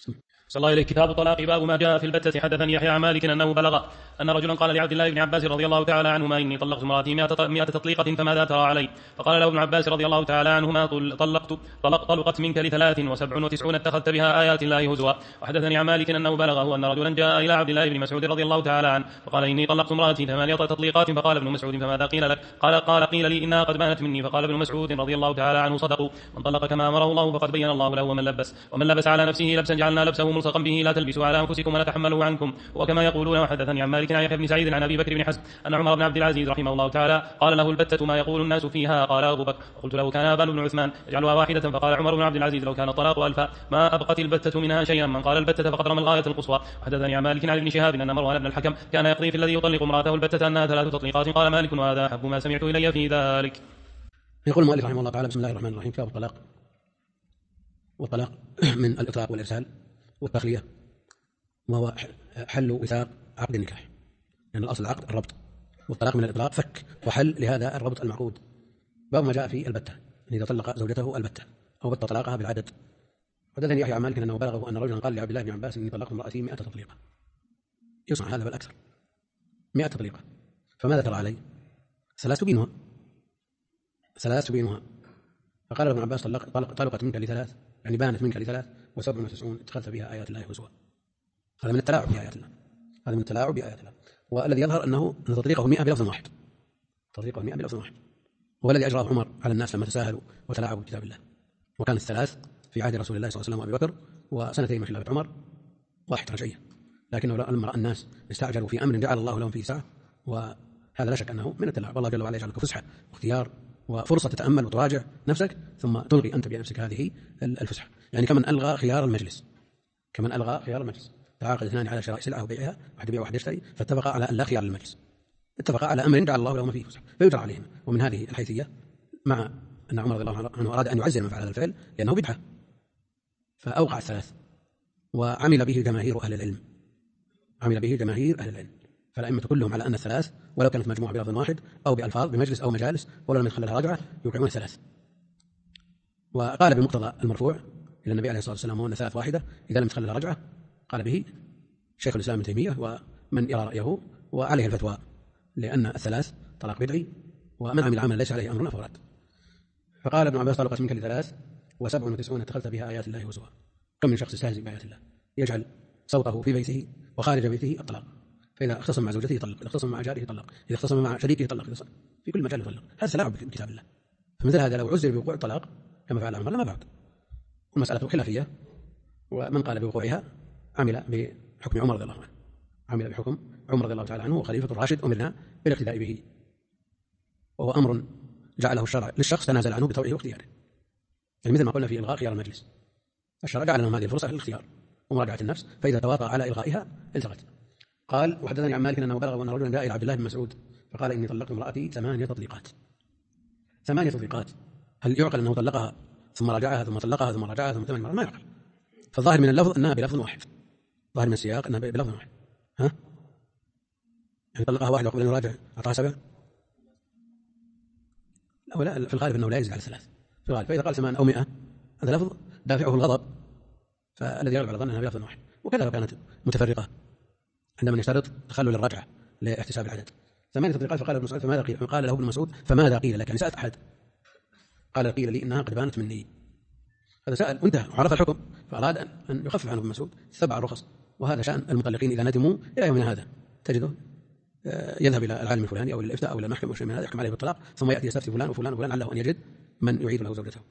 صلى الله عليه. كتاب الطلاق، باب ما جاء في البتة. حدثني يحيى عن مالك أنه بلغ أن رجلا قال لعبد الله بن عباس رضي الله تعالى عنهما: إني طلقت امرأتي 100 تطليقة فماذا ترى علي؟ فقال له ابن عباس رضي الله تعالى عنهما: طلقت منك ل93 اتخذت بها آيات الله هزوا. وحدثني عن مالك أنه بلغه أن رجلا جاء إلى عبد الله بن مسعود رضي الله تعالى عنه فقال: إني طلقت امرأتي 8 تطليقات. فقال ابن مسعود: فماذا قيل لك؟ قال: قيل لي إنها قد بانت مني. فقال ابن مسعود رضي الله تعالى عنه: صدقوا، من طلق كما أمره الله فقد بين الله له. ومن لبس على نفسه لبسا جعلنا لبسه ملصقا به، لا تلبسوا على أنفسكم ولا تحملوا عنكم. وكما يقولون. وحدثني عن مالك عن يحيى بن سعيد عن أبي بكر بن حزم أن عمر بن عبد العزيز رحمه الله تعالى قال له: البتة ما يقول الناس فيها؟ قال أبو بكر: قلت له: كان أبان بن عثمان يجعلها واحدة. فقال عمر بن عبد العزيز: لو كان الطلاق 1000 ما أبقت البتة منها شيئا. من قال البتة فقد رمى الغاية القصوى. وحدثني عن مالك عن ابن شهاب أن مروان بن الحكم كان يقضي في الذي يطلق امرأته البتة أنها 3 تطليقات. قال مالك: وهذا أحب ما سمعت إلي في ذلك. يقول المؤلف رحمه الله تعالى: بسم الله الرحمن الرحيم. كتاب الطلاق. والطلاق من الإطلاق والإرسال والتخلية، وهو حل وثاق عقد النكاح، لأن يعني الأصل العقد الربط، والطلاق من الإطلاق فك وحل لهذا الربط المعقود. باب ما جاء في البتة، أن إذا طلق زوجته البتة أو بت طلاقها بالعدد. حدثني يحيى عن مالك أنه بلغه أن رجلا قال لعبد الله بن عباس: إني طلقت امرأتي 100 تطليقة. يصنع هذا بل أكثر، 100 تطليقة، فماذا ترى علي؟ 3 تبينها. فقال ابن عباس: طلقت منك ل3، يعني بانت منك ل3 و97 اتخذت بها آيات الله هزوا. هذا من التلاعب بآيات الله. والذي يظهر أنه تطليقه 100 بلفظ واحد، هو الذي أجراه عمر على الناس لما تساهلوا وتلاعبوا بكتاب الله. وكانت 3 في عهد رسول الله صلى الله عليه وسلم وأبي بكر، وسنتين من خلافة عمر 1 رجعية. لكنه لما رأى الناس استعجلوا في أمر جعل الله لهم فيه سعة، وهذا لا شك أنه من التلاعب. الله جل وعلا يجعلك فسحة واختيار وفرصة تتأمل وتراجع نفسك، ثم تلغي أنت بنفسك هذه الفسحة. يعني كمن ألغى خيار المجلس، تعاقد 2 على شراء سلعة وبيعها، واحد يبيع واحد يشتري، فاتفقا على أن لا خيار للمجلس، اتفقا على أمر جعل الله لهم فيه فسحة فيجرى عليهم. ومن هذه الحيثية، مع أن عمر رضي الله عنه أراد أن يعزل من فعل هذا الفعل لأنه بدعة، فأوقع 3 وعمل به جماهير أهل العلم. فالأئمة كلهم على أن 3 ولو كانت مجموعة بلفظ واحد أو بألفاظ بمجلس أو مجالس ولو لم يدخل لها رجعة يوقعون 3. وقال بمقتضى المرفوع إلى النبي عليه الصلاة والسلام: وأن 3 واحدة إذا لم يدخل لها رجعة. قال به شيخ الإسلام ابن تيمية ومن يرى رأيه، وعليه الفتوى، لأن 3 طلاق بدعي، ومن عمل عملا ليس عليه أمرنا فهو رد. فقال ابن عباس: طلقت منك ل3 و97 اتخذت بها آيات الله هزوا. كم من شخص يستهزئ بآيات الله، يجعل صوته في بيته وخارج بيته الطلاق، فإذا اختصم مع زوجته يطلق، إذا اختصم مع جاره يطلق، إذا اختصم مع شريكه يطلق، في كل مجال يطلق. هذا تلاعب بكتاب الله. فمثل هذا لو عزل بوقوع الطلاق كما فعل عمر لما بعد. والمسألة خلافية، ومن قال بوقوعها عمل بحكم عمر رضي الله تعالى عنه وخليفة الراشد، أمرنا بالاقتداء به، وهو أمر جعله الشرع للشخص تنازل عنه بطوعه واختياره. يعني مثل ما قلنا في إلغاء خيار المجلس، الشرع جعل لهم هذه الفرصة للاختيار ومراجعة النفس، فإذا تواطأ على إلغائها التغت. قال: وحدثني عن مالك أنه بلغ أن رجلا جاء إلى عبد الله بن مسعود فقال: إني طلقت امرأتي 8 تطليقات. 8 تطليقات، هل يعقل أنه طلقها ثم راجعها ثم طلقها ثم راجعها ثم 8 مرات؟ ما يعقل. فالظاهر من اللفظ أنها بلفظ واحد، ظاهر من السياق أنها بلفظ واحد. يعني طلقها 1 وقبل أن يراجع أعطاها 7. لا، في الغالب أنه لا يزيد على 3 في الغالب. فإذا قال 8 أو 100 هذا لفظ دافعه الغضب، فالذي يغلب على ظن أنها بلفظ واحد. وكذا لو كانت متفرقة عندما يشترط تخلل الرجعة لاحتساب العدد. 8 تطليقات. فقال ابن مسعود: فماذا قيل؟ فقال له ابن مسعود: فماذا قيل لك؟ يعني سألت أحد قال: قيل لي إنها قد بانت مني. هذا سأل وانتهى وعرف الحكم، فأراد أن يخفف عنه ابن مسعود 7 الرخص. وهذا شأن المطلقين إذا ندموا إلى يومنا هذا، تجده يذهب إلى العالم الفلاني أو الإفتاء أو إلى المحكمة أو شيء من هذا، يحكم عليه بالطلاق، ثم يأتي يستفتي فلان وفلان وفلان علّه أن يجد من يعيد له زوجته.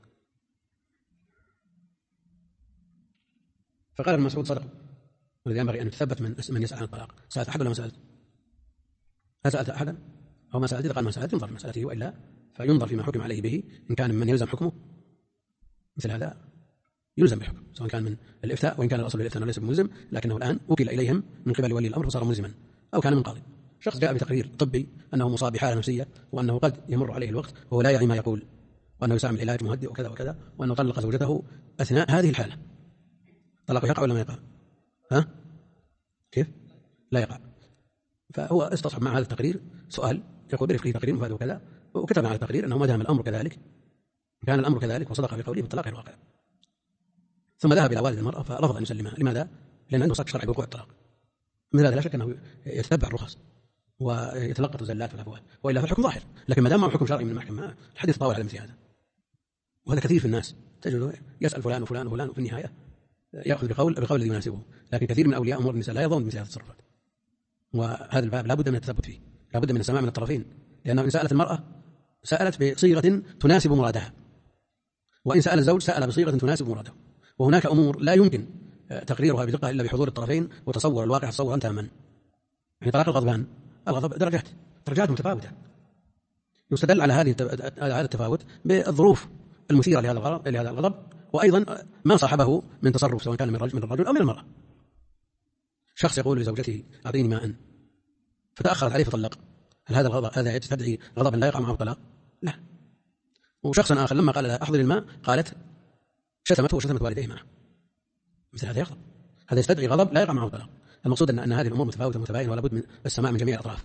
فقال ابن مسعود: صدق. والذي ينبغي أن يتثبت من يسأل عن الطلاق. سألت أحد ولا ما سألت؟ هل سألت أحدا أو ما سألت؟ إذا قال ما سألت ينظر في مسألته، وإلا فينظر فيما حكم عليه به. إن كان من يلزم حكمه مثل هذا يلزم بحكم، سواء كان من الإفتاء، وإن كان الأصل للإفتاء ليس بملزم، لكنه الآن وكل إليهم من قبل ولي الأمر فصار ملزما، أو كان من قاضي. شخص جاء بتقرير طبي أنه مصاب بحالة نفسية، وأنه قد يمر عليه الوقت وهو لا يعي ما يقول، وأنه يستعمل علاج مهدئ وكذا وكذا، وأنه طلق زوجته أثناء هذه الحالة. طلق يقع ولا ما يقع؟ كيف؟ لا يقع. فهو استصحب مع هذا التقرير سؤال يقول برفقه تقرير مفاد وكذا، وكتب على التقرير أنه ما دام الأمر كذلك، كان الأمر كذلك وصدق في قوله بالطلاق غير واقع. ثم ذهب إلى والد المرأة فرفض أن يسلمها. لماذا؟ لأن عنده صك شرعي بوقوع الطلاق. مثل هذا لا شك أنه يتتبع الرخص ويتلقط الزلات والأفواه، وإلا فالحكم ظاهر. لكن ما دام معه حكم شرعي من المحكمة الحديث طاول على مثل هذا، وهذا كثير في الناس. تجد يسأل فلان وفلان وفلان وفي النهاية يأخذ بقول الذي يناسبه. لكن كثير من أولياء أمور النساء لا يظن بمثل هذه التصرفات، وهذا الباب لا بد من التثبت فيه، لا بد من السماع من الطرفين. لأنه إن سألت المرأة سألت بصيغة تناسب مرادها، وإن سأل الزوج سأل بصيغة تناسب مراده. وهناك أمور لا يمكن تقريرها بدقة إلا بحضور الطرفين وتصور الواقع تصورا تاما. يعني طلاق الغضبان، الغضب درجات متفاوتة، يستدل على هذا التفاوت بالظروف المثيرة لهذا الغضب، وأيضا ما صاحبه من تصرف سواء كان من الرجل أو من المرأة. شخص يقول لزوجته أعطيني ماء فتأخرت عليه فطلق، هل هذا الغضب هذا يستدعي غضبا لا يقع معه طلاق؟ لا. وشخص آخر لما قال لها أحضر الماء قالت شتمته وشتمت والديه معه، مثل هذا يغضب، هذا يستدعي غضب لا يقع معه طلاق. المقصود أن هذه الأمور متفاوتة متباينة ولا بد من السماع من جميع الأطراف.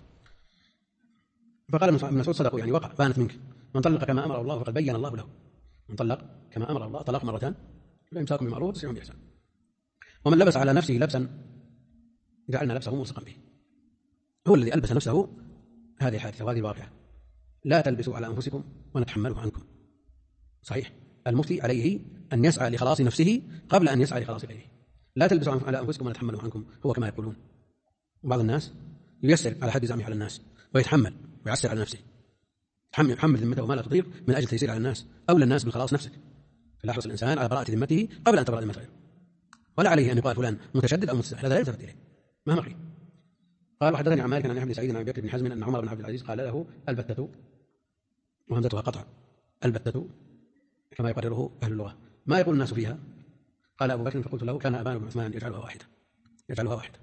فقال ابن مسعود صدقوا، يعني وقع بانت منك، من طلق كما أمر الله فقد بين الله له. من طلق كما أمر الله، طلاق مرتان، فإمساك بمعروف وتسريح بإحسان. ومن لبس على نفسه لبسا جعلنا لبسه ملصقا به، هو الذي ألبس نفسه هذه الحادثة وهذه الواقعة. لا تلبسوا على أنفسكم ونتحمله عنكم. صحيح، المفتي عليه أن يسعى لخلاص نفسه قبل أن يسعى لخلاص غيره. لا تلبسوا على أنفسكم ونتحمله عنكم، هو كما يقولون. وبعض الناس ييسر على حد زعمه على الناس ويتحمل ويعسر على نفسه، يحمل ذمته وما لا تطيق من أجل تيسير على الناس، أولى الناس بالخلاص نفسك. فليحرص الإنسان على براءة ذمته قبل أن تبرأ ذمة غيره، ولا عليه أن يقال فلان متشدد أو متساهل، هذا لا يلتفت إليه مهما قيل. قال وحدثني عن مالك عن ابن سعيد عن أبي بكر بن حزم أن عمر بن عبد العزيز قال له البتة، وهمزتها قطع، البتة كما يقرره أهل اللغة. ما يقول الناس فيها؟ قال أبو بكر فقلت له كان أبان بن عثمان يجعلها واحدة.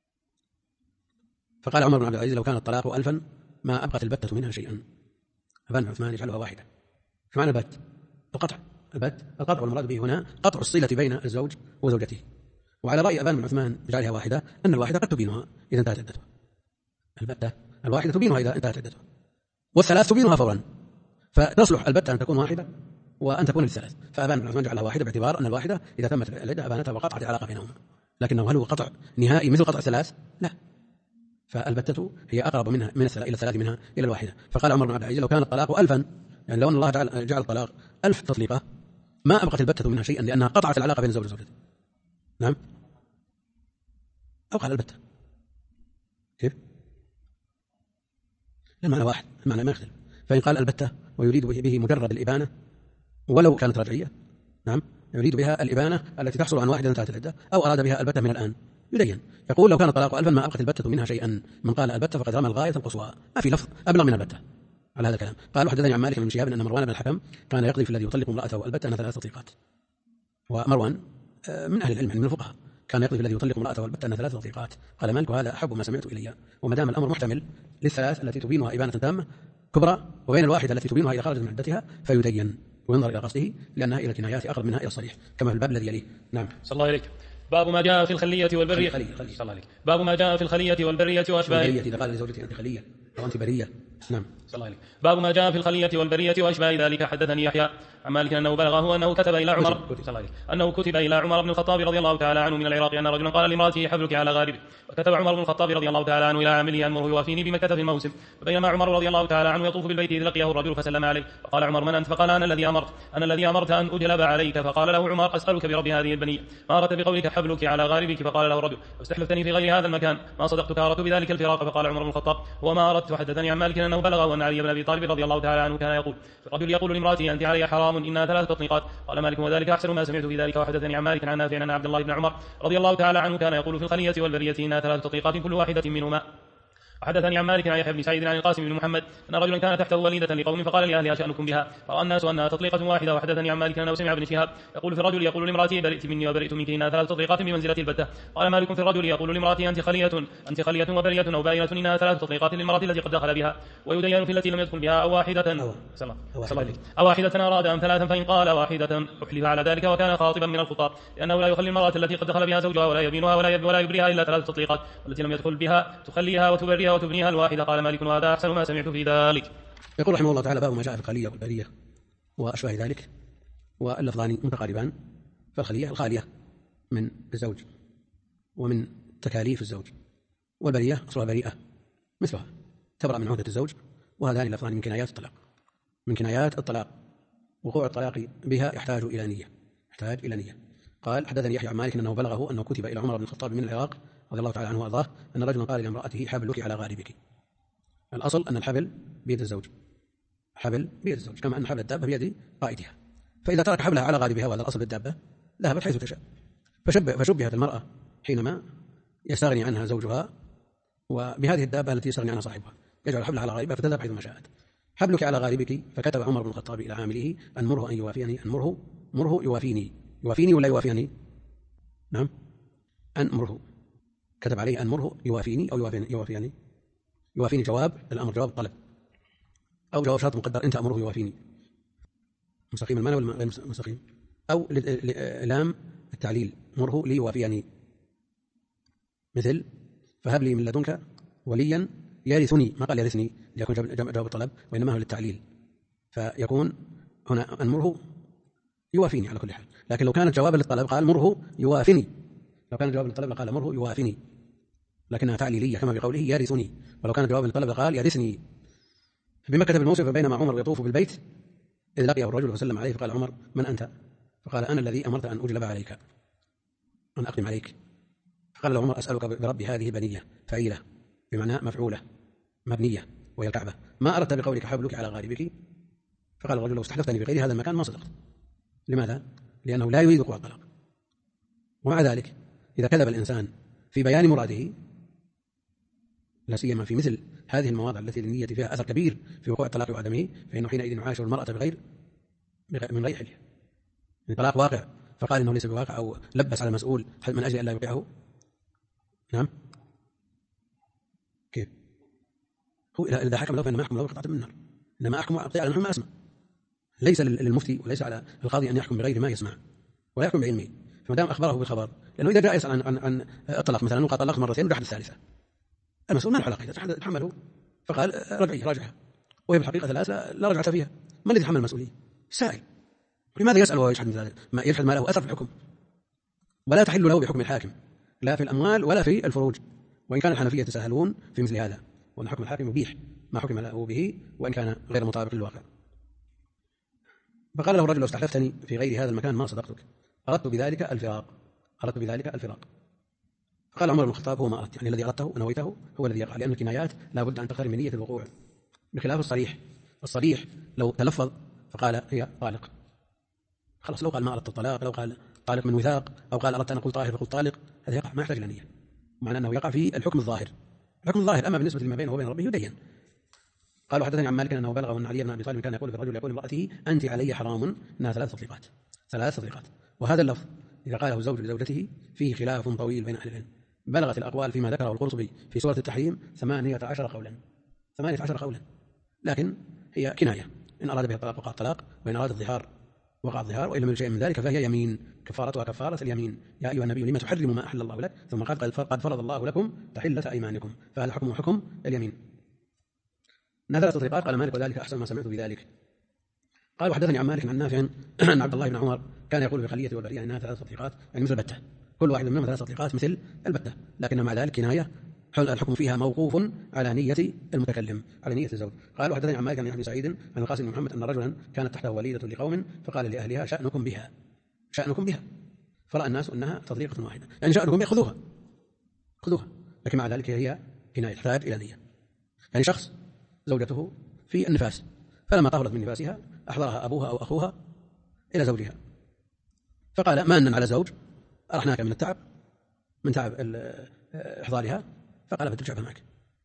فقال عمر بن عبد العزيز لو كان الطلاق 1000 ما أبقت البتة منها شيئا. أبان بن عثمان يجعلها واحدة. شو معنى البت؟ القطع والمراد به هنا قطع الصلة بين الزوج وزوجته. وعلى رأي أبان بن عثمان بجعلها واحدة أن الواحدة قد تبينها إذا انتهت عدتها. البتة الواحدة تبينها إذا انتهت عدتها، والثلاث تبينها فورا، فتصلح البتة أن تكون واحدة وأن تكون للثلاث. فأبان بن عثمان جعلها واحدة باعتبار أن الواحدة إذا تمت العدة أبانتها وقطعت العلاقة بينهما. لكنه هل هو قطع نهائي مثل قطع الثلاث؟ لا. فالبتة هي أقرب منها إلى الثلاث منها إلى الواحدة. فقال عمر بن عبد العزيز لو كان الطلاق 1000، يعني لو أن الله جعل الطلاق 1000 تطليقة ما أبقت البتة منها شيئا، لأنها قطعت العلاقة بين الزوج وزوجته. نعم، أو قال البتة كيف؟ المعنى واحد، المعنى ما يختلف. فإن قال البتة ويريد به مجرد الإبانة ولو كانت رجعية، نعم، يريد بها الإبانة التي تحصل عن واحدة انتهت العدة، أو أراد بها البتة من الآن يدين، يقول لو كان الطلاق 1000 ما أبقت البتة منها شيئا. من قال البتة فقد رمى الغاية القصوى، ما في لفظ أبلغ من البتة على هذا الكلام. قال وحدثني عن مالك بن شهاب أن مروان بن الحكم كان يقضي في الذي يطلق امرأته البتة 3 تطليقات. ومروان من أهل العلم من الفقهاء، كان يقضي في الذي يطلق امرأته البتة 3 تطليقات. قال مالك وهذا أحب ما سمعت إلي، وما دام الأمر محتمل للثلاث التي تبينها إبانة تامة كبرى وبين الواحدة التي تبينها إذا خرجت من عدتها فيدين وينظر إلى قصده، لأنها إلى الكنايات أقرب منها إلى الصريح كما في الباب الذي يليه. نعم. صلى الله عليك. باب ما جاء في الخلية والبرية. صلى الله عليك. باب ما جاء في الخلية والبرية وأشباه. إذا قال لزوجته أنت خلية أو أنت برية. نعم. صلى الله عليك. باب ما جاء في الخلية والبرية وأشباه ذلك. حدثني يحيى عن مالك أنه بلغه أنه كتب إلى عمر صلى الله عليه أنه كتب إلى عمر بن الخطاب رضي الله تعالى عنه من العراق أن رجلا قال لامرأته حبلك على غاربك، وكتب عمر بن الخطاب رضي الله تعالى عنه إلى عامله أمره يوافيني بمكة في الموسم. فبينما عمر رضي الله تعالى عنه يطوف بالبيت إذ لقيه الرجل فسلم عليه، فقال عمر من أنت؟ فقال أنا الذي أمرت أن أجلب عليك. فقال له عمر أسألك برب هذه البنية ما أردت بقولك حبلك على غاربك؟ فقال له الرجل استحلفتني في غير هذا المكان ما صدقتك أردت بذلك الفراق. فقال عمر بن الخطاب وما أردت. وحدثني عن مالك أنه بلغه أن علي بن أبي طالب رضي الله تعالى عنه كان يقول الرجل يقول لامرأته أنت علي حرام إنها 3 تطليقات. قال مالك وذلك أحسن ما سمعت في ذلك. وحدثني عن مالك عن نافع أن عبد الله بن عمر رضي الله تعالى عنه كان يقول في الخلية والبرية إنها 3 تطليقات كل واحدة منهما. حدثني عن مالك عن يحيى بن سعيد عن القاسم بن محمد أن رجلا كان تحته وليدة لقوم فقال لأهلها شأنكم بها، فرأى الناس أنها تطليقة واحدة. وحدثني عن مالك أنه سمع ابن شهاب يقول في الرجل يقول لامرأته برئت مني وبرئت منك إنها 3 تطليقات بمنزلة البتة. قال مالك في الرجل يقول لامرأته أنت خلية وبرية أو باينة إنها 3 تطليقات للمرأة التي قد دخل بها. ويدين في التي لم يدخل بها أو واحدة أراد أم 3، فإن قال واحدة أحلف على ذلك وكان خاطبا من الخطاب، لأنه لا يخلي المرأة التي قد دخل بها زوجها ولا يبينها ولا يبريها إلا 3 تطليقات، والتي لم يدخل بها تخليها وتبريها وتبنيها الواحدة. قال مالك وهذا أحسن ما سمعت في ذلك. يقول رحمه الله تعالى باب ما جاء في الخلية والبرية وأشباه ذلك، واللفظان متقاربان، فالخلية الخالية من الزوج ومن تكاليف الزوج، والبرية أصلها بريئة مثلها تبرأ من عهدة الزوج. وهذان اللفظان من كنايات الطلاق، من كنايات الطلاق. وقوع الطلاق بها يحتاج إلى نية. قال حدثني يحيى عن مالك أنه بلغه أنه كتب إلى عمر بن الخطاب من العراق رضي الله تعالى عنه وأرضاه أن رجلا قال لامرأته حبلك على غاربك. الأصل أن الحبل بيد الزوج، كما أن حبل الدابة بيد قائدها، فإذا ترك حبلها على غاربها وهذا الأصل بالدابة ذهبت حيث تشاء. فشبهت المرأة حينما يستغني عنها زوجها وبهذه الدابة التي يستغني عنها صاحبها، يجعل حبلها على غاربها فتذهب حيثما شاءت. حبلك على غاربك. فكتب عمر بن الخطاب إلى عامله أن مره أن يوافيني، مره يوافيني ولا يوافيني؟ نعم، أن مره، كتب عليه أن مره يوافيني أو يوافيني جواب الأمر، جواب الطلب، أو جواب شرط مقدر، أنت أمره يوافيني، مستقيم المعنى ولا غير مستقيم؟ أو لام التعليل، مره لي يوافيني، مثل فهب لي من لدنك وليا يرثني، ما قال يرثني ليكون جواب الطلب وإنما هو للتعليل، فيكون هنا أمره يوافيني على كل حال. لكن لو كانت جوابا للطلب قال مره يوافني، لو كان جوابا للطلب قال مره يوافني، لكنها تعليلية كما في قوله يرثني. ولو كان جوابا للطلب قال يرثني. بمكة بالموصل فبينما عمر يطوف بالبيت إذ لقيه الرجل فسلم عليه، فقال عمر من أنت؟ فقال أنا الذي أمرت أن أجلب عليك، أن أقدم عليك. فقال له عمر أسألك برب هذه بنية فعيلة بمعنى مفعولة مبنية وهي الكعبة، ما أردت بقولك حبلك على غاربك؟ فقال الرجل لو استحلفتني بغير هذا المكان ما صدقت. لماذا؟ لأنه لا يريد وقوع الطلاق. ومع ذلك إذا كذب الإنسان في بيان مراده، لا سيما في مثل هذه المواضع التي للنية فيها أثر كبير في وقوع الطلاق وعدمه، فإنه حينئذ يعاشر المرأة من غير حلية. الطلاق واقع فقال إنه ليس بواقع، أو لبس على المسؤول من أجل أن لا يوقعه. نعم، كيف؟ هو إذا حكم له فإنما يحكم له بقطعة من النار، إنما أحكم على ما أسمع. ليس للمفتي وليس على القاضي أن يحكم بغير ما يسمع ولا يحكم بعلمه. فما دام أخبره بالخبر، لأنه إذا جاء يسأل عن الطلاق مثلا وقال طلقت مرتين وجحد الثالثة، المسؤول ما له علاقة، تحمله فقال رجعها وهي بالحقيقة ثلاث لا رجعة فيها، من الذي يتحمل المسؤولية؟ السائل. لماذا يسأل وهو يجحد ما له أثر في الحكم؟ ولا تحل له بحكم الحاكم لا في الأموال ولا في الفروج، وإن كان الحنفية يتساهلون في مثل هذا، وأن حكم الحاكم يبيح ما حكم له به وإن كان غير مطابق للواقع. فقال له الرجل لو استحلفتني في غير هذا المكان ما صدقتك، أردت بذلك الفراق. قال عمر بن الخطاب هو ما أردت، يعني الذي أردته ونويته هو الذي يقع، لأن الكنايات لا بد أن تقترن من نية الوقوع، بخلاف الصريح لو تلفظ فقال هي طالق خلاص، لو قال ما أردت الطلاق، لو قال طالق من وثاق، أو قال أردت أن أقول طاهر فقلت طالق، هذا يقع ما يحتاج إلى نية، معنى أنه يقع في الحكم الظاهر. أما بالنسبة لما بينه وبين ربه يدين. قالوا حدثني عن مالك أنه بلغ أن علي بن أبي طالب كان يقول في الرجل يقول لامرأته أنت علي حرام، أنها ثلاث تطليقات. وهذا اللفظ إذا قاله الزوج لزوجته فيه خلاف طويل بين أهل العلم، بلغت الأقوال فيما ذكره القرطبي في سورة التحريم 18 قولا، لكن هي كناية، إن أراد بها الطلاق وقع الطلاق، وإن أراد الظهار وقع الظهار، وإن لم يكن شيء من ذلك فهي يمين كفارتها كفارة اليمين. يا أيها النبي لما تحرم ما أحل الله لك، ثم قال قد فرض الله لكم تحلة أيمانكم، فهل حكم حكم اليمين. ثلاث تطليقات. قال مالك وذلك أحسن ما سمعت بذلك. قال وحدثني عن مالك عن نافع أن عبد الله بن عمر كان يقول في الخلية والبرية أنها ثلاث تطليقات، يعني مثل البتة، كل واحد منهم ثلاث تطليقات مثل البتة، لكن مع ذلك كناية الحكم فيها موقوف على نية المتكلم، على نية الزوج. قال وحدثني عن مالك عن ابن سعيد عن القاسم بن محمد أن رجلا كانت تحته وليدة لقوم فقال لأهلها شأنكم بها، فرأى الناس أنها تطليقة واحدة، يعني شأنكم بها خذوها، لكن مع ذلك هي كناية تحتاج إلى نية. يعني شخص زوجته في النفاس، فلما طهرت من نفاسها أحضرها أبوها أو أخوها إلى زوجها، فقال مانا على زوج أرحناك من تعب إحضارها، فقال بترجع معك،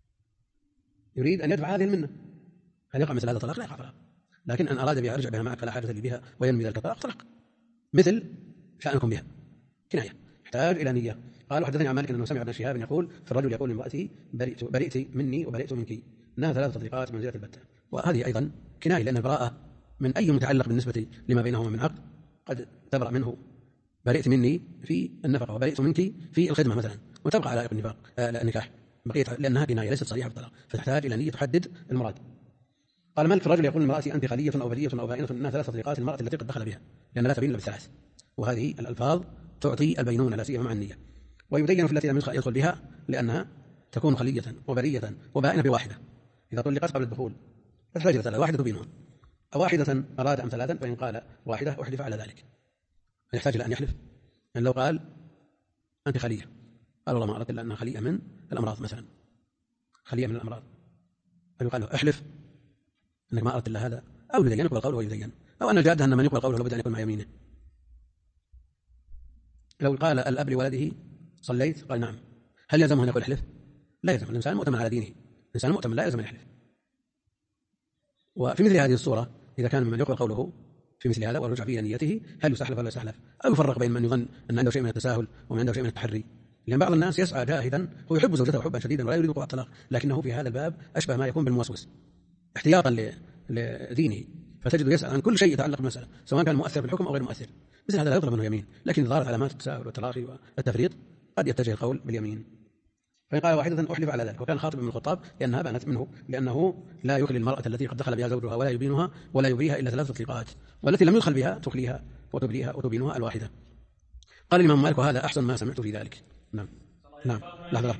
يريد أن يدفع هذه المنة. هل يقع مثل هذا الطلاق؟ لا يقع طلاق، لكن أن أراد بها أرجع بها معك فلا حاجة لي بها وينمي ذلك الطلاق طلاق، مثل شأنكم بها كناية يحتاج إلى نية. قال حدثني عن مالك أنه سمع ابن شهاب يقول في الرجل يقول لامرأته برئت مني وبرئت منك، أنها ثلاث تطليقات منزلة البتة، وهذه أيضا كناية، لأن البراءة من أي متعلق بالنسبة لما بينهما من عقد قد تبرأ منه، برئت مني في النفقة وبرئت منك في الخدمة مثلا، وتبقى على النكاح بقية، لأنها كناية ليست صريحة بالطلاق، فتحتاج إلى نية تحدد المراد. قال مالك في الرجل يقول لامرأتي أنت خلية أو بلية أو بائنة، أنها ثلاث تطليقات المرأة التي قد دخل بها، لأن لا تبين إلا بالثلاث، وهذه الألفاظ تعطي البينونة لا سيما مع النية. ويبين في التي لم يدخل بها لأنها تكون خلية وبرية وبائنة بواحدة. إذا طلقت قبل الدخول فتحتاج إلى ثلاث، واحدة تبينها، أو واحدة أراد أم ثلاثا، فإن قال واحدة أحلف على ذلك، يحتاج إلى أن يحلف. يعني لو قال أنت خلية، قال والله ما أردت إلا أنها خلية من الأمراض مثلا، خلية من الأمراض، فيقال له احلف أنك ما أردت إلا هذا، أو يبين يقبل قوله ويزين، أو أن الجادة أن من يقبل قوله لابد أن يكون مع يمينه. لو قال الأب لولده صليت، قال نعم، هل يلزمه أن يقول احلف؟ لا يلزم، الإنسان مؤتمن على دينه، الإنسان مؤتمن لا يلزم أن يحلف. وفي مثل هذه الصورة إذا كان من يقبل قوله في مثل هذا ورجع فيه نيته، هل يستحلف ولا يستحلف؟ أو يفرق بين من يظن أن عنده شيء من التساهل ومن عنده شيء من التحري؟ لأن بعض الناس يسعى جاهدا، هو يحب زوجته حبا شديدا ولا يريد وقوع الطلاق، لكنه في هذا الباب أشبه ما يكون بالموسوس احتياطا لدينه، فتجد يسأل عن كل شيء يتعلق بالمسألة سواء كان مؤثر بالحكم أو غير مؤثر. مثل هذا لا يطلب منه يمين، لكن إذا ظهرت علامات التساهل والتراخي والتفريط قد يتجه القول باليمين. فإن قال واحدة أحلف على ذلك، وكان خاطب ابن الخطاب لأنها بانت منه، لأنه لا يخلي المرأة التي قد دخل بها زوجها ولا يبينها ولا يبريها إلا 3 تطليقات، والتي لم يدخل بها تخليها وتبريها وتبينها الواحدة. قال الإمام مالك وهذا أحسن ما سمعت في ذلك. نعم نعم. لحظة،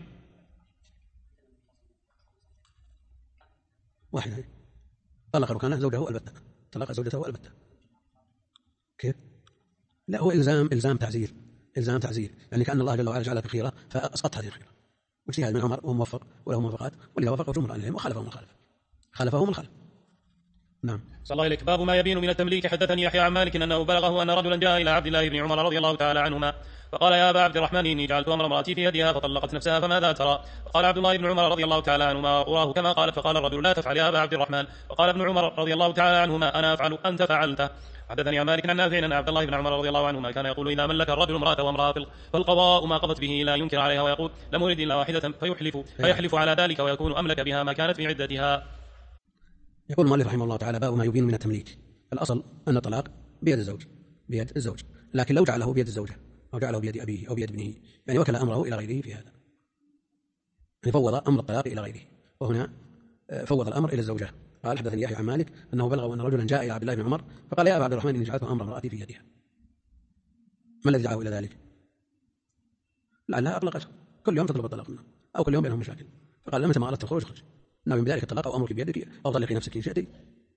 واحدة طلق ركانه زوجه البتة، طلق زوجته البتة. كيف؟ لا، هو إلزام تعزير، إلزام تعزير، يعني كأن الله جل وعلا جعلها بخيرة فأسقط هذه الخيرة. واجتهاد من عمر وهو موفق وله موافقات، ولذا وافقه جمهور أهل العلم وخالفهم الخالف. نعم. صلى الله إليك. باب ما يبين من التمليك. حدثني يحيى عن مالك أنه بلغه أن رجلا جاء إلى عبد الله بن عمر رضي الله تعالى عنهما فقال يا أبا عبد الرحمن إني جعلت أمر امرأتي في يدها فطلقت نفسها فماذا ترى؟ فقال عبد الله بن عمر رضي الله تعالى عنهما أراه كما قالت. فقال الرجل لا تفعل يا أبا عبد الرحمن. فقال ابن عمر رضي الله تعالى عنهما أنا أفعل أنت فعلته. حدثني عن مالك عن نافع أن عبد الله بن عمر رضي الله عنهما كان يقول إذا ملك الرجل امرأة وامرأة فالقضاء ما قضت به لا ينكر عليها ويقول لم أرد إلا واحدة فيحلف على ذلك ويكون أملك بها ما كانت في عدتها. يقول المؤلف رحمه الله تعالى باب ما يبين من التمليك. الأصل أن الطلاق بيد الزوج، لكن لو جعله بيد الزوجة أو جعله بيد أبيه أو بيد ابنه، يعني وكل أمره إلى غيره في هذا، يعني فوض أمر الطلاق إلى غيره، وهنا فوض الأمر إلى الزوجة. قال حدثني يحيى عن مالك أنه بلغه أن رجلا جاء إلى عبد الله بن عمر فقال يا أبا عبد الرحمن إني جعلت أمر امرأتي في يدها. ما الذي دعاه إلى ذلك؟ لعلها أطلقته، كل يوم تطلب الطلاق منه أو كل يوم بينهم مشاكل، فقال لما ما أردت الخروج اخرج، ناوي بذلك الطلاق أو أمرك بيدك أو طلقي نفسك إن شئت.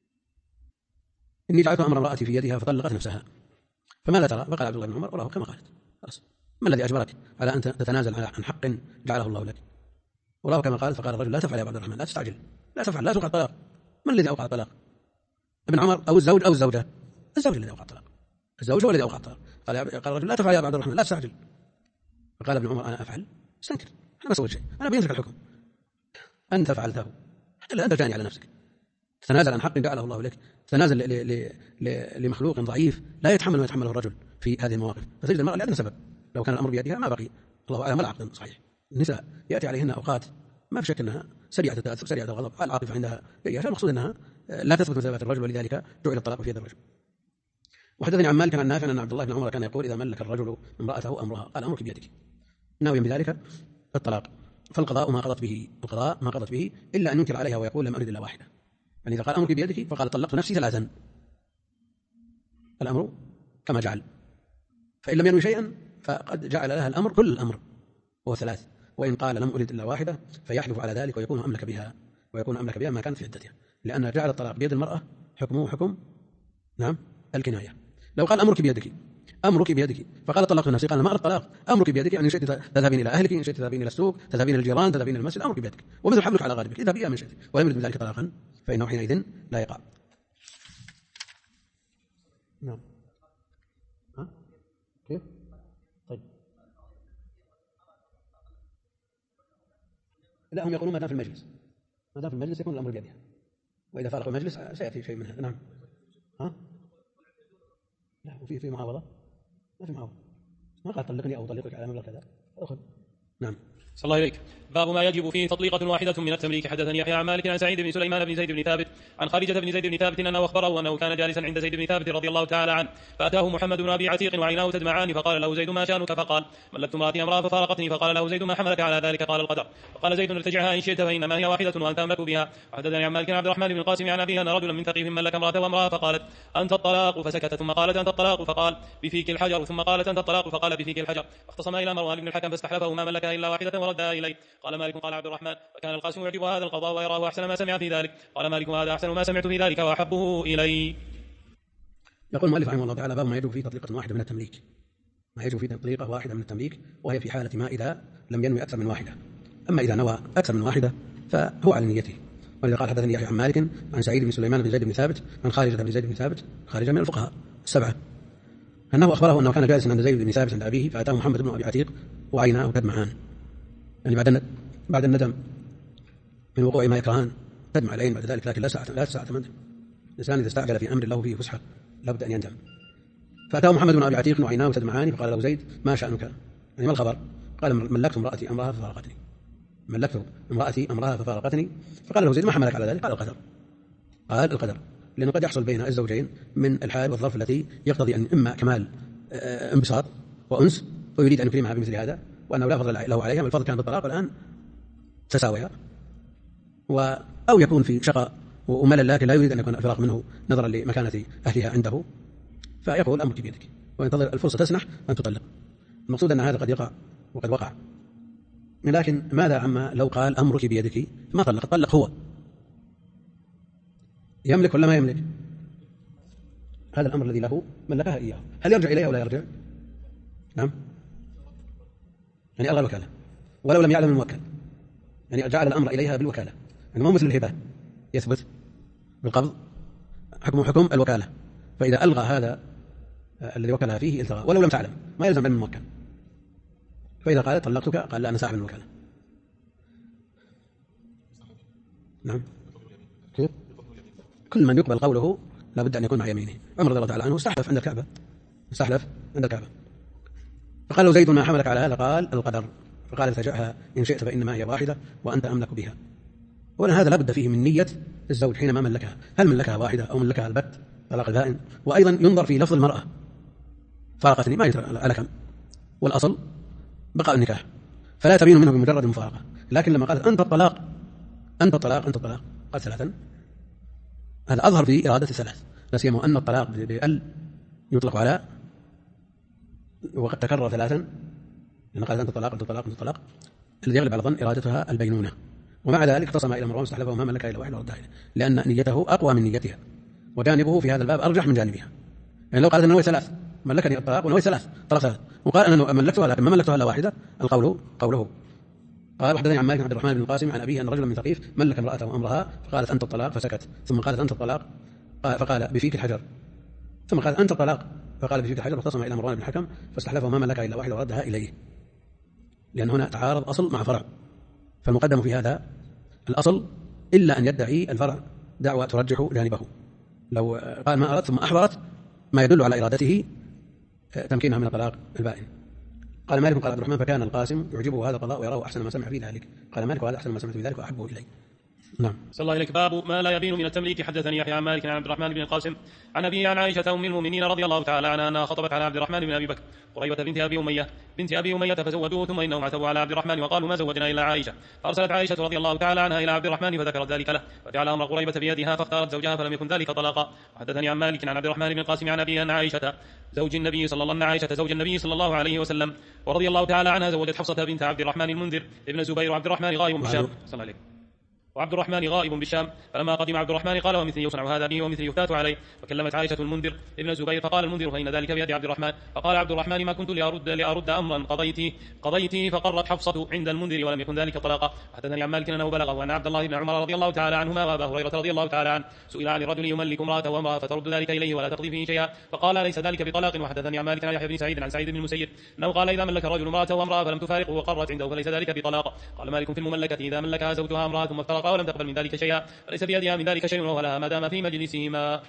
إني جعلت أمر امرأتي في يدها فطلقت نفسها فماذا ترى؟ فقال عبد الله بن عمر وراه كما قالت. خلاص، ما الذي أجبرك على أن تتنازل عن حق جعله الله لك؟ وراه كما قال. فقال الرجل لا تفعل يا عبد الرحمن، لا تستعجل، لا تفعل، لا توقع الطلاق. من الذي أوقع الطلاق؟ ابن عمر أو الزوج أو الزوجة؟ الزوج الذي أوقع الطلاق، الزوج هو الذي أوقع الطلاق. قال الرجل لا تفعل يا عبد الرحمن، لا تستعجل. فقال ابن عمر أنا أفعل، استنكر، أنا ما سويت شيء، أنا بينت لك الحكم، أنت فعلته، إلا أنت جاني على نفسك، تتنازل عن حق جعله الله لك، تتنازل لمخلوق ضعيف لا يتحمل ما يتحمله الرجل في هذه المواقف. فتجد المرأة لأدنى سبب لو كان الأمر بيدها ما بقي، الله أعلم، ولا عقد صحيح. النساء يأتي عليهن أوقات ما في شك أنها سريعة التأثر، سريعة الغضب، العاطفة عندها جياشة، المقصود أنها لا تثبت مثابة الرجل، ولذلك جعل الطلاق في يد الرجل. وحدثني عن مالك عن نافع أن عبد الله بن عمر كان يقول إذا ملك الرجل امرأته أمرها قال أمرك بيدك، ناويا بذلك الطلاق، فالقضاء ما قضت به إلا أن ينكر عليها ويقول لم أرد إلا واحدة. يعني إذا قال أمرك بيدك فقال طلقت نفسي 3، الأمر كما جعل، فإن لم ينوي شيئا فقد جعل لها الأمر كل الأمر وهو 3، وإن قال لم أرد إلا واحدة فيحلف على ذلك ويكون أملك بها ما كانت في عدتها، لأن جعل الطلاق بيد المرأة حكمه حكم الكناية. لو قال أمرك بيدك فقال طلقت نفسي، قال ما أردت طلاق، أمرك بيدك يعني إن شئت تذهبين إلى أهلك، إن شئت تذهبين إلى السوق، تذهبين إلى الجيران، تذهبين إلى المسجد، أمرك بيدك، ومثل حملك على غالبك إذا بيئة من شئت، ولم يرد بذلك طلاقا فإنه حينئذ لا يقع. نعم. كيف؟ طيب، لا، هم يقولون ما دام في المجلس يكون الأمر بيدها، وإذا فارق المجلس سيأتي شيء من هذا. نعم. لا، وفي معاوضة، ما في معاوضة، ما قال طلقني أو طلقك على مبلغ كذا، أخذ. نعم. صلى الله إليك. باب ما يجب فيه تطليقة واحدة من التمليك. حدثني يحيى عن مالك عن سعيد بن سليمان بن زيد بن ثابت عن خارجة بن زيد بن ثابت أنه أخبره أنه كان جالسا عند زيد بن ثابت رضي الله تعالى عنه، فأتاه محمد بن أبي عتيق وعيناه تدمعان، فقال له زيد: ما شأنك؟ فقال: ملكت امرأتي امرأة ففارقتني. فقال له زيد: ما حملك على ذلك؟ قال: القدر. فقال زيد: ارتجعها إن شئت فإنما هي واحدة وأنت أملك بها. وحدثني عن مالك عن عبد الرحمن بن القاسم عن أبيه أن رجلا من ثقيف ملك امرأة وامرأة، فقالت: أنت الطلاق، فسكت، ثم قالت: أنت الطلاق، فقال: بفيك الحجر، ثم قالت: أنت الطلاق، فقال: بفيك الحجر. فاختصم إلى مروان بن الحكم فاستحلفه ما ملكها إلا واحدة وردها إليه. قال مالك: قال عبد الرحمن: فكان القاسم يعجب هذا القضاء ويراه أحسن ما سمع في ذلك. قال مالك: هذا أحسن ما سمعت في ذلك وأحبه إلي. يقول المؤلف رحمه الله تعالى: باب ما يجب فيه تطليقة واحدة من التمليك. ما يجب فيه تطليقة واحدة من التمليك، وهي في حالة ما إذا لم ينوي أكثر من واحدة. أما إذا نوى أكثر من واحدة فهو على نيته. ولذا قال: حدثني يحيى عن مالك عن سعيد بن سليمان بن زيد بن ثابت عن خارجة بن زيد بن ثابت، خارجة من الفقهاء السبعة، أنه أخبره أنه كان جالسا عند زيد بن ثابت عند أبيه، فأتاه محمد بن أبي عتيق وعيناه تدمعان، يعني بعد الندم من وقوع ما يكرهان تدمع العين بعد ذلك، لكن لا ساعة منه. الإنسان إذا استعجل في أمر له فيه فسحة لابد أن يندم. فأتاه محمد بن أبي عتيق وعيناه تدمعان، فقال له زيد: ما شأنك؟ يعني ما الخبر؟ قال: ملكت امرأتي أمرها ففارقتني. ملكت امرأتي أمرها ففارقتني. فقال له زيد: ما حملك على ذلك؟ قال: القدر. قال: القدر، لأنه قد يحصل بين الزوجين من الحال والظرف التي يقتضي أن إما كمال انبساط وأنس ويريد أن يكرمها بمثل هذا، وأنه لا فضل له عليها، والفضل كان بالطلاق والآن تساويا، أو يكون في شقاء وملل لكن لا يريد أن يكون الفراق منه نظرا لمكانة أهلها عنده، فيقول: أمرك بيدك، وينتظر الفرصة تسنح أن تطلق. المقصود أن هذا قد يقع وقد وقع، لكن ماذا عما لو قال: أمرك بيدك، ما طلق هو، يملك ولا ما يملك؟ هذا الأمر الذي له ملكها إياه، هل يرجع إليه أو لا يرجع؟ نعم، يعني ألغى الوكالة ولو لم يعلم الموكل، يعني جعل الأمر إليها بالوكالة، يعني مو مثل الهبة يثبت بالقبض، حكم الوكالة، فإذا ألغى هذا الذي وكلها فيه التغى ولو لم تعلم، ما يلزم علم الموكل. فإذا قال: طلقتك، قال: لا، أنا صاحب الوكالة. نعم، كل من يقبل قوله لا بد أن يكون مع يمينه. عمر رضي الله تعالى عنه استحلف عند الكعبة، فقال له زيد: ما حملك على هذا؟ قال: القدر. فقال: ارتجعها إن شئت فإنما هي واحدة وأنت أملك بها. وأن هذا لا بد فيه من نية الزوج حينما ملكها، هل ملكها واحدة أو ملكها البت طلاق البائن. وأيضا ينظر في لفظ المرأة: فارقتني، ما يترى على كم، والأصل بقاء النكاح، فلا تبين منه بمجرد مفارقة. لكن لما قالت: أنت الطلاق، قال 3، هذا أظهر في إرادة 3، لا سيما أن الطلاق بأل يطلق على، وقد تكرر 3، لأن قالت: أنت الطلاق، الذي يغلب على الظن إرادتها البينونة. ومع ذلك اختصم إلى مروان واستحلفه ما ملك إلا واحد وردها إليه، لأن نيته أقوى من نيتها، وجانبه في هذا الباب أرجح من جانبها. يعني لو قالت: أنا نويت 3، ملكني الطلاق ونويت 3، طلق 3، وقال: أنا ملكتها لكن ما ملكتها إلا واحدة، القول قوله. قال: وحدثني عن مالك عبد الرحمن بن القاسم عن أبيه أن رجلا من ثقيف ملك امرأته وأمرها، فقالت: أنت الطلاق، فسكت، ثم قالت: أنت الطلاق، فقال: بفيك الحجر، ثم قالت: أنت الطلاق، فقال: بفيك الحجر، فاختصم إلى مروان بن الحكم فاستحلفه ما ملك إلا واحد وردها إليه. لأن هنا تعارض أصل مع فرع، فالمقدم في هذا الأصل، إلا أن يدعي الفرع دعوة ترجح جانبه. لو قال: ما أردت، ثم أحضرت ما يدل على إرادته تمكينها من الطلاق البائن. قال مالك: قال عبد الرحمن: فكان القاسم يعجبه هذا القضاء ويراه أحسن ما سمع في ذلك. قال مالك: وهذا أحسن ما سمعت في ذلك وأحبه إلي. نعم. صلى الله عليك. باب ما لا يبين من التمليك. حدثني يحيى عن مالك عن عبد الرحمن بن القاسم عن أبيه عن عائشة أم المؤمنين رضي الله تعالى عنها أنها خطبت على عبد الرحمن بن أبي بكر قريبة بنت أبي أمية فزوجوه، ثم إنهم عتبوا على عبد الرحمن وقالوا: ما زوجنا إلا عائشة. فأرسلت عائشة رضي الله تعالى عنها إلى عبد الرحمن فذكرت ذلك له، فجعل أمر قريبة بيدها، فاختارت زوجها فلم يكن ذلك طلاقا. وحدثني عن مالك عن عبد الرحمن بن القاسم عن أبيه أن عائشة زوج النبي صلى الله عليه وسلم ورضي الله تعالى عنها زوجت حفصة بنت عبد الرحمن المنذر ابن الزبير، وعبد الرحمن غائب بالشام. صلى الله عليه. وعبد الرحمن غائب بالشام، فلما قدم عبد الرحمن قال: ومثل يصنع هذا به ومثل يفتات عليه. فكلمت عائشة المنذر ابن الزبير فقال المنذر: فإن ذلك بيد عبد الرحمن. فقال عبد الرحمن: ما كنت لأرد أمرا قضيته فقرت حفصة عند المنذر ولم يكن ذلك طلاقا. حدثني عن مالك أنه بلغه أن عبد الله بن عمر رضي الله تعالى عنهما وأبا هريرة رضي الله تعالى عنه سئل عن الرجل يملك امرأته وامرأة فترد ذلك إليه ولا تقضي فيه شيئا، فقال: ليس ذلك بطلاق. وحدثني عن مالك عن يحيى بن سعيد عن سعيد بن المسيب أنه قال: إذا ملك الرجل امرأته وامرأة فلم تفارقه وقرت عنده فليس ذلك بطلاق. قال مالك: في المملكة إذا ملكها زوجها امرأة ثم افترقا ولم تقبل من ذلك شيئا فليس بيدها من ذلك شيء وهو لها ما دام في مجلسهما.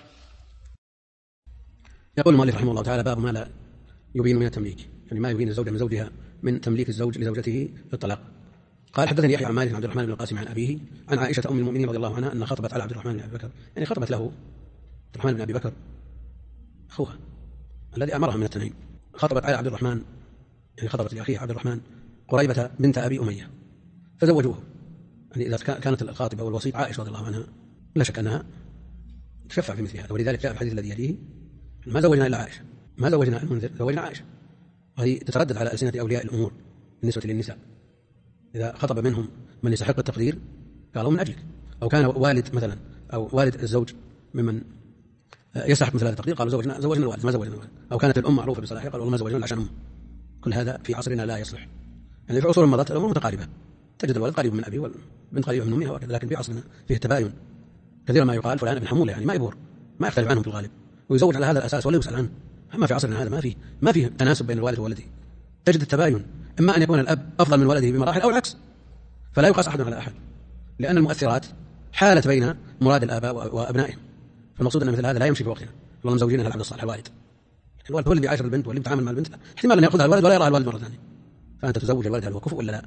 يقول المؤلف رحمه الله تعالى: باب ما لا يبين من التمليك، يعني ما يبين الزوجة من زوجها من تمليك الزوج لزوجته في الطلاق. قال حدثني يحيى عن مالك بن عبد الرحمن بن القاسم عن أبيه عن عائشة أم المؤمنين رضي الله عنها أن خطبت على عبد الرحمن بن أبي بكر، يعني خطبت له عبد الرحمن بن أبي بكر أخوها الذي أمرها من التنعيم، خطبت على عبد الرحمن، يعني خطبت لأخيه عبد الرحمن قريبة بنت أبي أمية فزوجوه. يعني إذا كانت الخاطبة والوسيط عائشة رضي الله عنها لا شك أنها تشفع في مثل هذا، ولذلك جاء في الحديث الذي يليه ما زوجنا إلا عائشة، ما زوجنا المنذر، زوجنا عائشة. وهي تتردد على ألسنة أولياء الأمور بالنسبة للنساء، إذا خطب منهم من يستحق التقدير قالوا من أجلك، أو كان والد مثلا أو والد الزوج ممن يستحق مثل هذا التقدير قالوا زوجنا الوالد ما زوجنا الوالد، أو كانت الأم معروفة بصلاحها قالوا ما زوجنا عشان أم. كل هذا في عصرنا لا يصلح. يعني في عصور مضت الأمور متقاربة، تجد الولد قريب من أبيه والبنت قريبة من أمها وكذا، لكن في عصرنا فيه التباين كثيرا ما يقال فلان ابن حمولة، يعني ما يبور، ما يختلف عنهم في الغالب، ويزوج على هذا الأساس ولا يسأل عنه. أما في عصرنا هذا ما فيه تناسب بين الوالد وولده، تجد التباين، إما أن يكون الأب أفضل من ولده بمراحل أو العكس، فلا يقاس أحد على أحد، لأن المؤثرات حالت بين مراد الآباء وأبنائهم. فالمقصود أن مثل هذا لا يمشي في وقتنا. والله مزوجينها العبد الصالح الوالد هو اللي بيعاشر البنت واللي بيتعامل مع البنت، احتمال أن يأخذها الولد ولا يراها الوالد مرة ثانية، فأنت تزوج الولد هل هو كفء ولا لا؟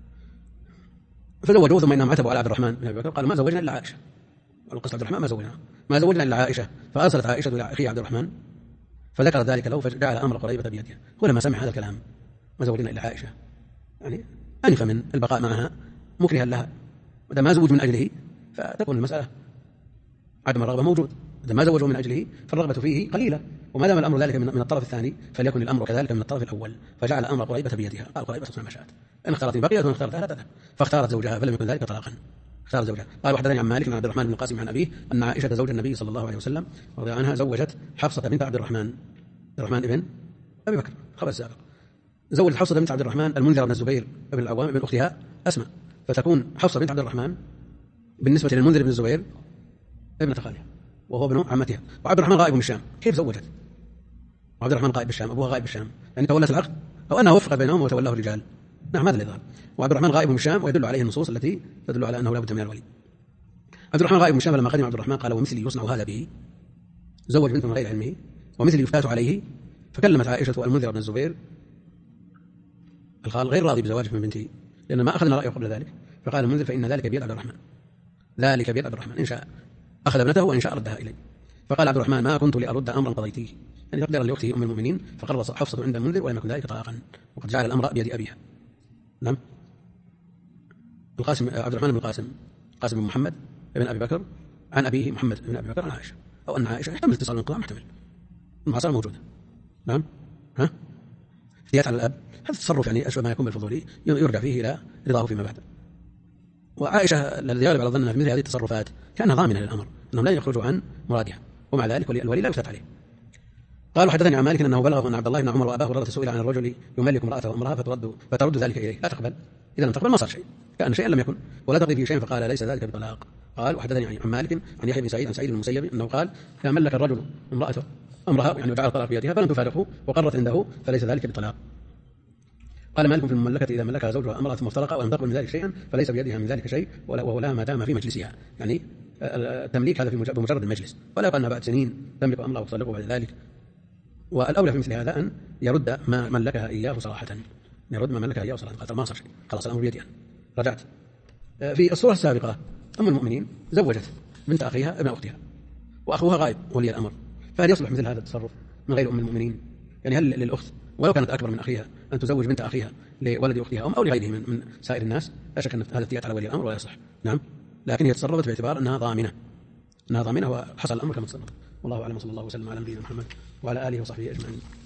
فزوجوه ثم إنهم عتبوا على عبد الرحمن بن أبي بكر قالوا ما زوجنا إلا عائشة، والقصة عبد الرحمن ما زوجنا إلا عائشة. فأرسلت عائشة إلى أخيه عبد الرحمن فذكر ذلك له فجعل أمر قريبة بيدها. ولما سمع هذا الكلام ما زوجنا إلا عائشة، يعني أنف من البقاء معها مكرها لها، وإذا ما زوج من أجله فتكون المسألة عدم الرغبة موجود، إذا ما زوجوا من أجله فالرغبة فيه قليلة، وما دام الأمر ذلك من الطرف الثاني فليكن الأمر كذلك من الطرف الأول. فجعل أمر قريبة بيدها، قال قريبة تصنع ما شاءت، إن اختارت بقيت وإن اختارتها لا تذهب، فاختارت زوجها فلم يكن ذلك طلاقا، اختارت زوجها. قال وحدثني عن مالك عن عبد الرحمن بن القاسم عن أبيه أن عائشة زوج النبي صلى الله عليه وسلم رضي عنها زوجت حفصة بنت عبد الرحمن ابن أبي بكر خبر السابق، زوجت حفصة بنت عبد الرحمن المنذر بن الزبير بن العوام ابن أختها أسماء، فتكون حفصة بنت عبد الرحمن بالنسبة للمنذر بن الزبير ابنة خالها وهو ابن عمتها. وعبد الرحمن غائب من الشام، كيف زوجت؟ وعبد الرحمن غائب بالشام، أبوها غائب بالشام، يعني تولت العقد أو أنها وفقت بينهم وتولاه الرجال. نعم هذا اللي ظهر. وعبد الرحمن غائب من الشام، ويدل عليه النصوص التي تدل على أنه لا بد من الولي. عبد الرحمن غائب من الشام، لما قدم عبد الرحمن قال ومثلي يصنع هذا به، زوج بنت من غير علمه، ومثلي يفتات عليه. فكلمت عائشة والمنذر بن الزبير الخال غير راضي بزواجه من بنته لأن ما أخذنا رأيه قبل ذلك، فقال المنذر فإن ذلك بيد عبد الرحمن، ذلك بيد عبد الرحمن، إن شاء أخذ ابنته وإن شاء ردها إليه. فقال عبد الرحمن ما كنت لأرد أمرا قضيته، يعني تقديرا لأخته أم المؤمنين، فقرر حفصة عند المنذر ولم يكن ذلك طلاقا، وقد جعل الأمر بيد أبيها. نعم. القاسم عبد الرحمن بن القاسم بن محمد بن أبي بكر عن أبيه محمد بن أبي بكر عن عائشة، أو أن عائشة يحتمل اتصال الانقطاع، محتمل المعاصرة موجودة. نعم. افتيات على الأب هذا التصرف يعني أشبه ما يكون بالفضولي يرجع فيه إلى رضاه فيما بعد. وعائشة الذي يغلب على ظننا في مثل هذه التصرفات كانها ضامنة للأمر أنهم لا يخرجوا عن مرادها، ومع ذلك الولي لا يفتت عليه. قال حدثني عن مالك أنه بلغ أن عبد الله بن عمر وأباه هريرة سئل عن الرجل يملك امرأته وامرأة فترد ذلك إليه، لا تقبل، إذا لم تقبل ما صار شيء، كأن شيئا لم يكن، ولا تقضي في شيء، فقال ليس ذلك بطلاق. قال وحدثني عن مالك عن يحيى بن سعيد عن سعيد بن المسيب أنه قال إذا ملك الرجل امرأة يعني وجعل الطلاق بيدها فلم تفارقه وقرت عنده فليس ذلك بطلاق. قال مالك في المملكة إذا ملكها زوجها امرأة مفترقة ولم تقبل من ذلك شيئا فليس بيدها من ذلك شيء، وهو لها ما دام في مجلسها، يعني التمليك هذا بمجرد المجلس، ولا يقال أنها بعد سنين تملك أمرها وتطلقه بعد ذلك. والأولى في مثل هذا أن يرد ما ملكها إياه صراحة، يرد ما ملكها إياه صراحة، قال ما صار شيء، خلاص الأمر بيدها، رجعت. في الصورة السابقة أم المؤمنين زوجت بنت أخيها ابن أختها وأخوها غائب ولي الأمر، فهل يصلح مثل هذا التصرف من غير أم المؤمنين؟ يعني هل للأخت ولو كانت أكبر من أخيها أن تزوج بنت أخيها لولد أختها أو لغيره من سائر الناس؟ لا شك أن هذا افتيات على ولي الأمر ولا يصح. نعم، لكن هي تصرفت باعتبار أنها ضامنة وحصل الأمر كما تصرف. والله أعلم، صلى الله وسلم على نبينا محمد وعلى آله وصحبه أجمعين.